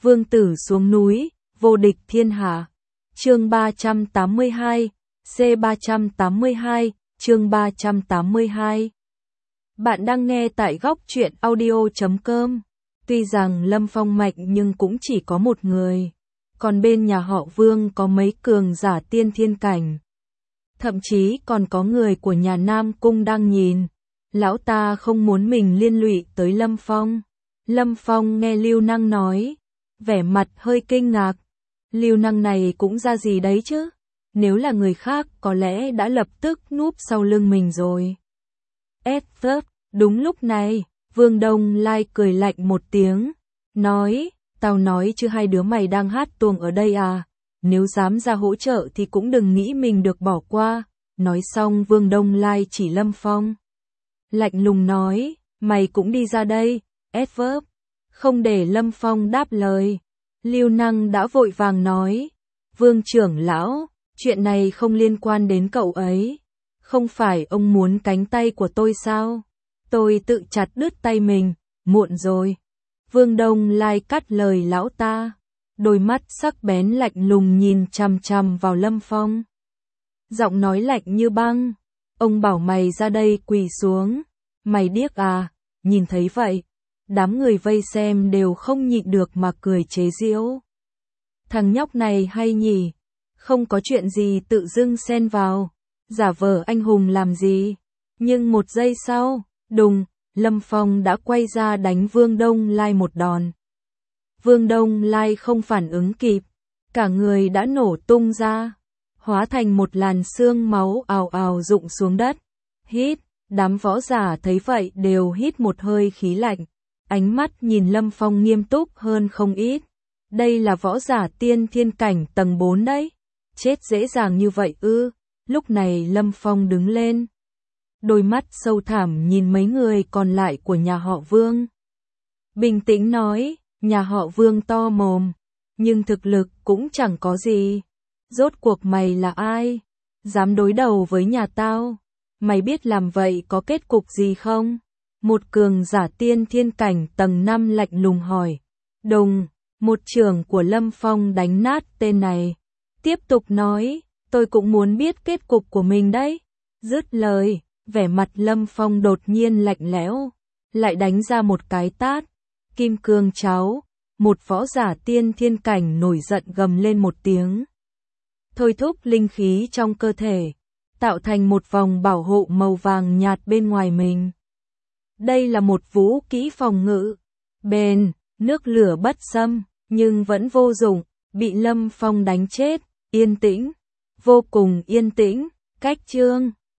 vương tử xuống núi, vô địch thiên hạ. Chương 382, C382, chương 382. Bạn đang nghe tại góc truyện audio.com. Tuy rằng Lâm Phong mạnh nhưng cũng chỉ có một người, còn bên nhà họ Vương có mấy cường giả tiên thiên cảnh. Thậm chí còn có người của nhà Nam Cung đang nhìn. Lão ta không muốn mình liên lụy tới Lâm Phong. Lâm Phong nghe Lưu Năng nói, vẻ mặt hơi kinh ngạc. Lưu Năng này cũng ra gì đấy chứ? Nếu là người khác có lẽ đã lập tức núp sau lưng mình rồi. Đúng lúc này, Vương Đông Lai cười lạnh một tiếng, nói, tao nói chứ hai đứa mày đang hát tuồng ở đây à? Nếu dám ra hỗ trợ thì cũng đừng nghĩ mình được bỏ qua. Nói xong Vương Đông Lai chỉ Lâm Phong. Lạnh lùng nói, mày cũng đi ra đây, Không để Lâm Phong đáp lời. Lưu Năng đã vội vàng nói, Vương trưởng lão, chuyện này không liên quan đến cậu ấy. Không phải ông muốn cánh tay của tôi sao? Tôi tự chặt đứt tay mình, muộn rồi. Vương Đông Lai cắt lời lão ta. Đôi mắt sắc bén lạnh lùng nhìn chằm chằm vào Lâm Phong. Giọng nói lạnh như băng. Ông bảo mày ra đây quỳ xuống. Mày điếc à? Nhìn thấy vậy, đám người vây xem đều không nhịn được mà cười chế giễu. Thằng nhóc này hay nhỉ? Không có chuyện gì tự dưng xen vào. Giả vờ anh hùng làm gì? Nhưng một giây sau, đùng, Lâm Phong đã quay ra đánh Vương Đông Lai một đòn. Vương Đông Lai không phản ứng kịp, cả người đã nổ tung ra, hóa thành một làn sương máu ào ào rụng xuống đất. Hít, đám võ giả thấy vậy đều hít một hơi khí lạnh, ánh mắt nhìn Lâm Phong nghiêm túc hơn không ít. Đây là võ giả tiên thiên cảnh tầng 4 đấy, chết dễ dàng như vậy ư? Lúc này Lâm Phong đứng lên, đôi mắt sâu thẳm nhìn mấy người còn lại của nhà họ Vương. Bình tĩnh nói, nhà họ Vương to mồm, nhưng thực lực cũng chẳng có gì. Rốt cuộc mày là ai? Dám đối đầu với nhà tao? Mày biết làm vậy có kết cục gì không? Một cường giả tiên thiên cảnh tầng 5 lạnh lùng hỏi. Đùng, một trưởng của Lâm Phong đánh nát tên này. Tiếp tục nói, tôi cũng muốn biết kết cục của mình đấy. Dứt lời, vẻ mặt Lâm Phong đột nhiên lạnh lẽo, lại đánh ra một cái tát. Kim cương cháo, một võ giả tiên thiên cảnh nổi giận gầm lên một tiếng. Thôi thúc linh khí trong cơ thể, tạo thành một vòng bảo hộ màu vàng nhạt bên ngoài mình. Đây là một vũ kỹ phòng ngự, bền, nước lửa bất xâm, nhưng vẫn vô dụng, bị Lâm Phong đánh chết, yên tĩnh, vô cùng yên tĩnh, cách chương.